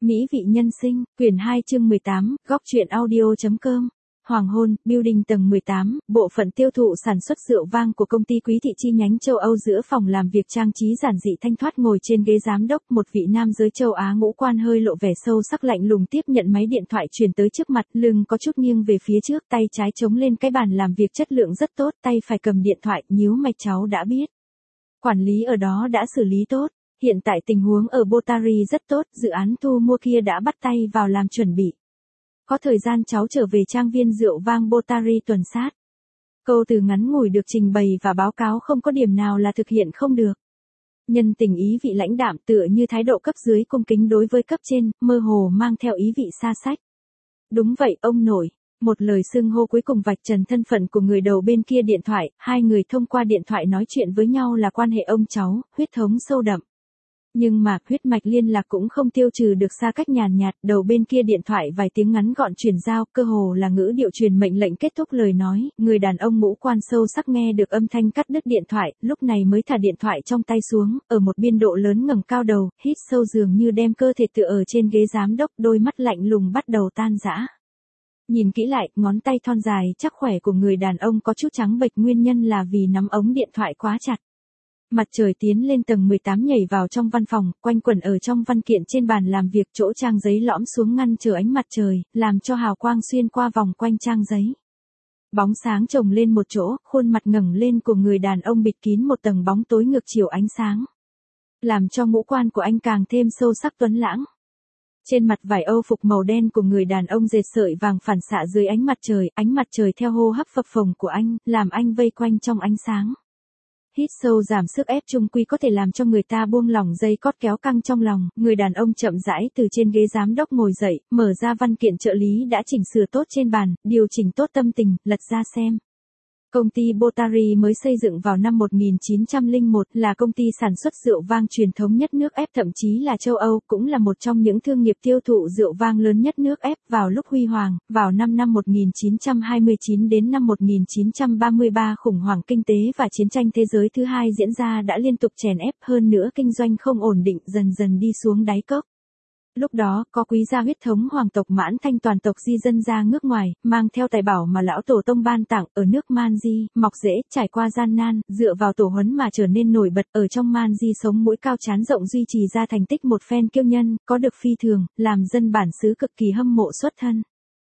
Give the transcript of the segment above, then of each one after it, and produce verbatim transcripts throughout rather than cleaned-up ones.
Mỹ vị nhân sinh, quyển hai chương mười tám, góc truyện audio chấm com. Hoàng hôn, building tầng mười tám, bộ phận tiêu thụ sản xuất rượu vang của công ty Quý Thị chi nhánh châu Âu. Giữa phòng làm việc trang trí giản dị thanh thoát, ngồi trên ghế giám đốc, một vị nam giới châu Á ngũ quan hơi lộ vẻ sâu sắc lạnh lùng tiếp nhận máy điện thoại truyền tới trước mặt, lưng có chút nghiêng về phía trước, tay trái chống lên cái bàn làm việc chất lượng rất tốt, tay phải cầm điện thoại, nhíu mày. Cháu đã biết. Quản lý ở đó đã xử lý tốt. Hiện tại tình huống ở Botari rất tốt, dự án thu mua kia đã bắt tay vào làm chuẩn bị. Có thời gian cháu trở về trang viên rượu vang Botari tuần sát. Câu từ ngắn ngủi được trình bày và báo cáo không có điểm nào là thực hiện không được. Nhân tình ý vị lãnh đạm, tựa như thái độ cấp dưới cung kính đối với cấp trên, mơ hồ mang theo ý vị xa xách. Đúng vậy, ông nội. Một lời xưng hô cuối cùng vạch trần thân phận của người đầu bên kia điện thoại, hai người thông qua điện thoại nói chuyện với nhau là quan hệ ông cháu, huyết thống sâu đậm. Nhưng mà, huyết mạch liên lạc cũng không tiêu trừ được xa cách nhàn nhạt, đầu bên kia điện thoại vài tiếng ngắn gọn truyền giao, cơ hồ là ngữ điệu truyền mệnh lệnh kết thúc lời nói, người đàn ông ngũ quan sâu sắc nghe được âm thanh cắt đứt điện thoại, lúc này mới thả điện thoại trong tay xuống, ở một biên độ lớn ngẩng cao đầu, hít sâu dường như đem cơ thể tựa ở trên ghế giám đốc, đôi mắt lạnh lùng bắt đầu tan rã. Nhìn kỹ lại, ngón tay thon dài chắc khỏe của người đàn ông có chút trắng bệch, nguyên nhân là vì nắm ống điện thoại quá chặt. Mặt trời tiến lên tầng mười tám nhảy vào trong văn phòng, quanh quẩn ở trong văn kiện trên bàn làm việc, chỗ trang giấy lõm xuống ngăn trở ánh mặt trời, làm cho hào quang xuyên qua vòng quanh trang giấy. Bóng sáng chồng lên một chỗ, khuôn mặt ngẩng lên của người đàn ông bịt kín một tầng bóng tối ngược chiều ánh sáng. Làm cho ngũ quan của anh càng thêm sâu sắc tuấn lãng. Trên mặt vải âu phục màu đen của người đàn ông dệt sợi vàng phản xạ dưới ánh mặt trời, ánh mặt trời theo hô hấp phập phồng của anh, làm anh vây quanh trong ánh sáng. Hít sâu giảm sức ép trung quy có thể làm cho người ta buông lỏng dây cót kéo căng trong lòng, người đàn ông chậm rãi từ trên ghế giám đốc ngồi dậy, mở ra văn kiện trợ lý đã chỉnh sửa tốt trên bàn, điều chỉnh tốt tâm tình, lật ra xem. Công ty Botari mới xây dựng vào năm một nghìn chín trăm lẻ một, là công ty sản xuất rượu vang truyền thống nhất nước ép, thậm chí là châu Âu, cũng là một trong những thương nghiệp tiêu thụ rượu vang lớn nhất nước ép. Vào lúc huy hoàng, vào năm năm một nghìn chín trăm hai mươi chín đến năm một nghìn chín trăm ba mươi ba, khủng hoảng kinh tế và chiến tranh thế giới thứ hai diễn ra đã liên tục chèn ép, hơn nữa kinh doanh không ổn định, dần dần đi xuống đáy cốc. Lúc đó, có quý gia huyết thống hoàng tộc Mãn Thanh toàn tộc di dân ra nước ngoài, mang theo tài bảo mà lão tổ tông ban tặng, ở nước Man Di, mọc rễ, trải qua gian nan, dựa vào tổ huấn mà trở nên nổi bật, ở trong Man Di sống mũi cao trán rộng, duy trì ra thành tích một phen kiêu nhân, có được phi thường, làm dân bản xứ cực kỳ hâm mộ xuất thân.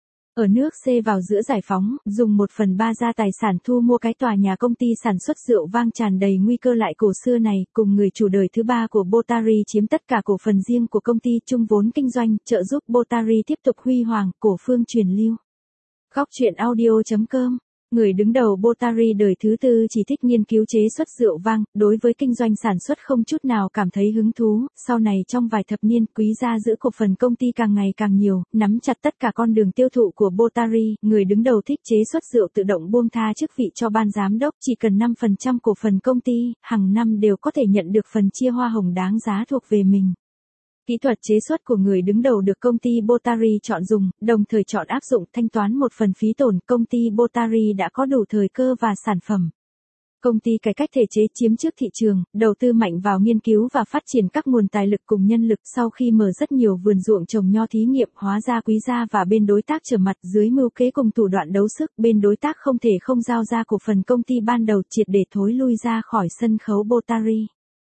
Ở nước C vào giữa giải phóng, dùng một phần ba gia tài sản thu mua cái tòa nhà công ty sản xuất rượu vang tràn đầy nguy cơ lại cổ xưa này, cùng người chủ đời thứ ba của Botari chiếm tất cả cổ phần riêng của công ty, chung vốn kinh doanh, trợ giúp Botari tiếp tục huy hoàng, cổ phương truyền lưu. Góc truyện audio chấm com. Người đứng đầu Botari đời thứ tư chỉ thích nghiên cứu chế xuất rượu vang, đối với kinh doanh sản xuất không chút nào cảm thấy hứng thú. Sau này trong vài thập niên, quý gia giữ cổ phần công ty càng ngày càng nhiều, nắm chặt tất cả con đường tiêu thụ của Botari. Người đứng đầu thích chế xuất rượu tự động buông tha chức vị cho ban giám đốc, chỉ cần năm phần trăm cổ phần công ty, hàng năm đều có thể nhận được phần chia hoa hồng đáng giá thuộc về mình. Kỹ thuật chế xuất của người đứng đầu được công ty Botari chọn dùng, đồng thời chọn áp dụng thanh toán một phần phí tổn. Công ty Botari đã có đủ thời cơ và sản phẩm. Công ty cải cách thể chế, chiếm trước thị trường, đầu tư mạnh vào nghiên cứu và phát triển các nguồn tài lực cùng nhân lực. Sau khi mở rất nhiều vườn ruộng trồng nho thí nghiệm, hóa ra quý gia và bên đối tác trở mặt, dưới mưu kế cùng thủ đoạn đấu sức, bên đối tác không thể không giao ra cổ phần công ty ban đầu, triệt để thối lui ra khỏi sân khấu Botari.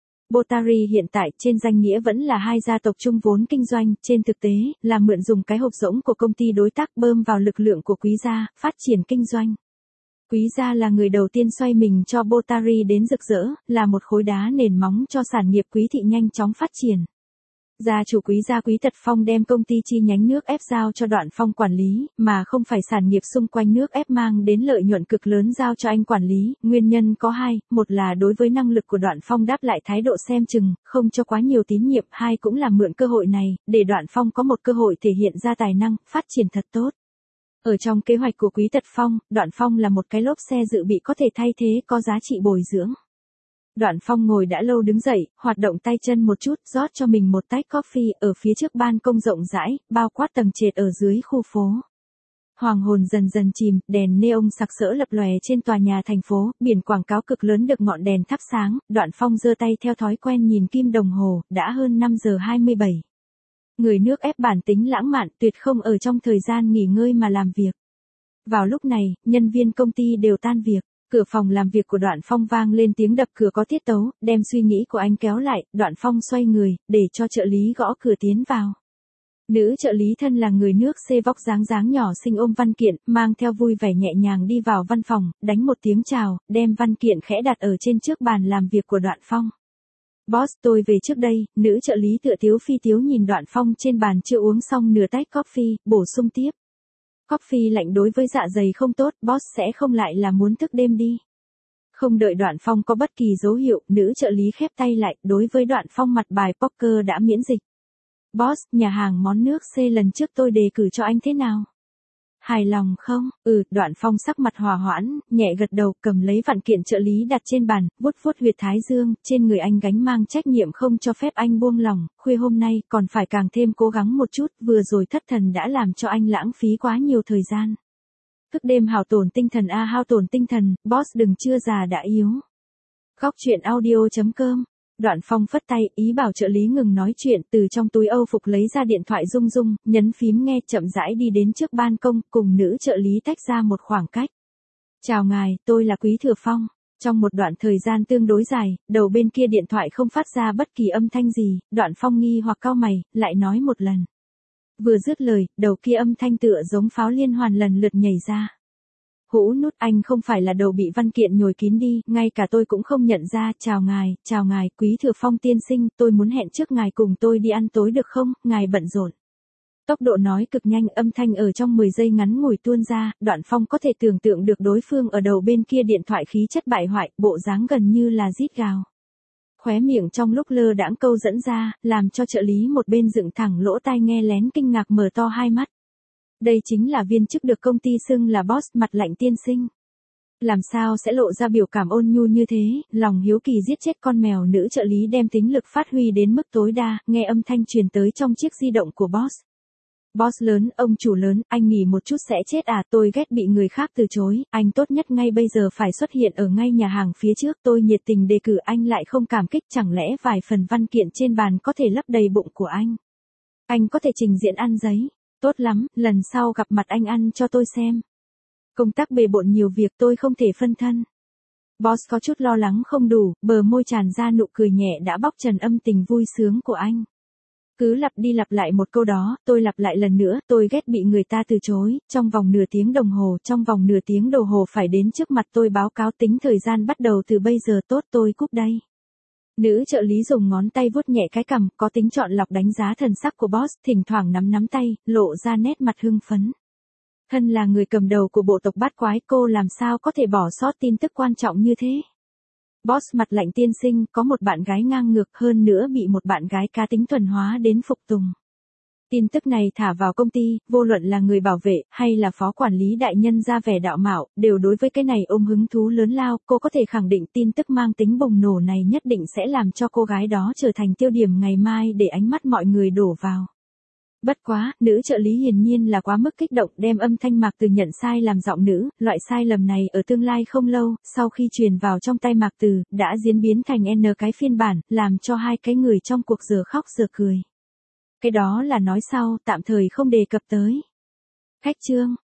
Botari hiện tại trên danh nghĩa vẫn là hai gia tộc chung vốn kinh doanh, trên thực tế là mượn dùng cái hộp rỗng của công ty đối tác bơm vào lực lượng của quý gia, phát triển kinh doanh. Quý gia là người đầu tiên xoay mình cho Botari đến rực rỡ, là một khối đá nền móng cho sản nghiệp Quý Thị nhanh chóng phát triển. Gia chủ Quý gia Quý Tật Phong đem công ty chi nhánh nước ép giao cho Đoạn Phong quản lý, mà không phải sản nghiệp xung quanh nước ép mang đến lợi nhuận cực lớn giao cho anh quản lý. Nguyên nhân có hai, một là đối với năng lực của Đoạn Phong đáp lại thái độ xem chừng, không cho quá nhiều tín nhiệm, hai cũng là mượn cơ hội này, để Đoạn Phong có một cơ hội thể hiện ra tài năng, phát triển thật tốt. Ở trong kế hoạch của Quý Tật Phong, Đoạn Phong là một cái lốp xe dự bị có thể thay thế, có giá trị bồi dưỡng. Đoạn Phong ngồi đã lâu đứng dậy, hoạt động tay chân một chút, rót cho mình một tách coffee, ở phía trước ban công rộng rãi, bao quát tầng trệt ở dưới khu phố. Hoàng hôn dần dần chìm, đèn neon sặc sỡ lập lòe trên tòa nhà thành phố, biển quảng cáo cực lớn được ngọn đèn thắp sáng. Đoạn Phong giơ tay theo thói quen nhìn kim đồng hồ, đã hơn năm giờ hai mươi bảy. Người nước ép bản tính lãng mạn tuyệt không ở trong thời gian nghỉ ngơi mà làm việc. Vào lúc này, nhân viên công ty đều tan việc. Cửa phòng làm việc của Đoạn Phong vang lên tiếng đập cửa có tiết tấu, đem suy nghĩ của anh kéo lại, Đoạn Phong xoay người, để cho trợ lý gõ cửa tiến vào. Nữ trợ lý thân là người nước C vóc dáng dáng nhỏ xinh ôm văn kiện, mang theo vui vẻ nhẹ nhàng đi vào văn phòng, đánh một tiếng chào, đem văn kiện khẽ đặt ở trên trước bàn làm việc của Đoạn Phong. Boss, tôi về trước đây, nữ trợ lý tựa tiếu phi tiếu nhìn Đoạn Phong trên bàn chưa uống xong nửa tách coffee, bổ sung tiếp. Coffee lạnh đối với dạ dày không tốt, boss sẽ không lại là muốn thức đêm đi. Không đợi Đoạn Phong có bất kỳ dấu hiệu, nữ trợ lý khép tay lại, đối với Đoạn Phong mặt bài poker đã miễn dịch. Boss, nhà hàng món nước C lần trước tôi đề cử cho anh thế nào? Hài lòng không? Ừ, Đoạn Phong sắc mặt hòa hoãn, nhẹ gật đầu, cầm lấy vạn kiện trợ lý đặt trên bàn, vuốt vuốt huyệt thái dương, trên người anh gánh mang trách nhiệm không cho phép anh buông lỏng, khuya hôm nay còn phải càng thêm cố gắng một chút, vừa rồi thất thần đã làm cho anh lãng phí quá nhiều thời gian. Thức đêm hao tổn tinh thần a hao tổn tinh thần, boss đừng chưa già đã yếu. Góc chuyện audio chấm com. Đoạn Phong phất tay, ý bảo trợ lý ngừng nói chuyện, từ trong túi Âu phục lấy ra điện thoại rung rung, nhấn phím nghe, chậm rãi đi đến trước ban công, cùng nữ trợ lý tách ra một khoảng cách. Chào ngài, tôi là Quý Thừa Phong. Trong một đoạn thời gian tương đối dài, đầu bên kia điện thoại không phát ra bất kỳ âm thanh gì, Đoạn Phong nghi hoặc cau mày, lại nói một lần. Vừa dứt lời, đầu kia âm thanh tựa giống pháo liên hoàn lần lượt nhảy ra. Hũ nút, anh không phải là đầu bị văn kiện nhồi kín đi, ngay cả tôi cũng không nhận ra. Chào ngài, chào ngài, Quý Thừa Phong tiên sinh, tôi muốn hẹn trước ngài cùng tôi đi ăn tối được không, ngài bận rộn. Tốc độ nói cực nhanh, âm thanh ở trong mười giây ngắn ngủi tuôn ra, Đoạn Phong có thể tưởng tượng được đối phương ở đầu bên kia điện thoại khí chất bại hoại, bộ dáng gần như là rít gào. Khóe miệng trong lúc lơ đãng câu dẫn ra, làm cho trợ lý một bên dựng thẳng lỗ tai nghe lén kinh ngạc mở to hai mắt. Đây chính là viên chức được công ty xưng là boss, mặt lạnh tiên sinh. Làm sao sẽ lộ ra biểu cảm ôn nhu như thế, lòng hiếu kỳ giết chết con mèo. Nữ trợ lý đem tính lực phát huy đến mức tối đa, nghe âm thanh truyền tới trong chiếc di động của boss. Boss lớn, ông chủ lớn, anh nghỉ một chút sẽ chết à, tôi ghét bị người khác từ chối, anh tốt nhất ngay bây giờ phải xuất hiện ở ngay nhà hàng phía trước, tôi nhiệt tình đề cử anh lại không cảm kích, chẳng lẽ vài phần văn kiện trên bàn có thể lấp đầy bụng của anh. Anh có thể trình diễn ăn giấy. Tốt lắm, lần sau gặp mặt anh ăn cho tôi xem. Công tác bề bộn nhiều việc tôi không thể phân thân. Boss có chút lo lắng không đủ, bờ môi tràn ra nụ cười nhẹ đã bóc trần âm tình vui sướng của anh. Cứ lặp đi lặp lại một câu đó, tôi lặp lại lần nữa, tôi ghét bị người ta từ chối, trong vòng nửa tiếng đồng hồ, trong vòng nửa tiếng đồng hồ phải đến trước mặt tôi báo cáo, tính thời gian bắt đầu từ bây giờ, tốt tôi cúp đây. Nữ trợ lý dùng ngón tay vuốt nhẹ cái cằm, có tính chọn lọc đánh giá thần sắc của boss, thỉnh thoảng nắm nắm tay, lộ ra nét mặt hưng phấn. Thân là người cầm đầu của bộ tộc bát quái, cô làm sao có thể bỏ sót tin tức quan trọng như thế. Boss mặt lạnh tiên sinh, có một bạn gái ngang ngược, hơn nữa bị một bạn gái cá tính thuần hóa đến phục tùng. Tin tức này thả vào công ty, vô luận là người bảo vệ, hay là phó quản lý đại nhân ra vẻ đạo mạo, đều đối với cái này ôm hứng thú lớn lao, cô có thể khẳng định tin tức mang tính bùng nổ này nhất định sẽ làm cho cô gái đó trở thành tiêu điểm ngày mai để ánh mắt mọi người đổ vào. Bất quá, nữ trợ lý hiển nhiên là quá mức kích động, đem âm thanh Mạc Từ nhận sai làm giọng nữ, loại sai lầm này ở tương lai không lâu, sau khi truyền vào trong tay Mạc Từ, đã diễn biến thành N cái phiên bản, làm cho hai cái người trong cuộc giờ khóc giờ cười. Cái đó là nói sau, tạm thời không đề cập tới. Khách trương.